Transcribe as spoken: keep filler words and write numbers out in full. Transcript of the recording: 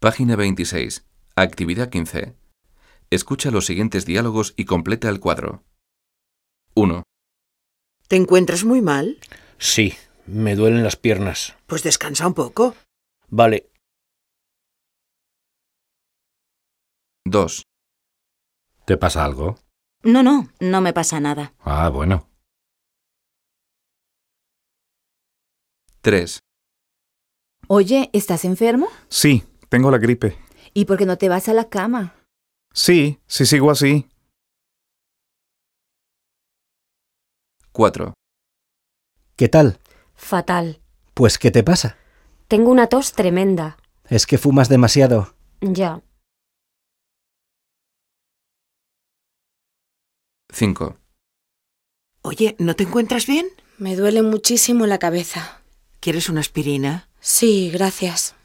Página veintiséis. Actividad quince. Escucha los siguientes diálogos y completa el cuadro. uno. ¿Te encuentras muy mal? Sí, me duelen las piernas. Pues descansa un poco. Vale. dos. ¿Te pasa algo? No, no, no me pasa nada. Ah, bueno. tres. Oye, ¿estás enfermo? Sí, tengo la gripe. ¿Y por qué no te vas a la cama? Sí, si sigo así. cuatro. ¿Qué tal? Fatal. Pues, ¿qué te pasa? Tengo una tos tremenda. Es que fumas demasiado. Ya. cinco. Oye, ¿no te encuentras bien? Me duele muchísimo la cabeza. ¿Quieres una aspirina? Sí, gracias.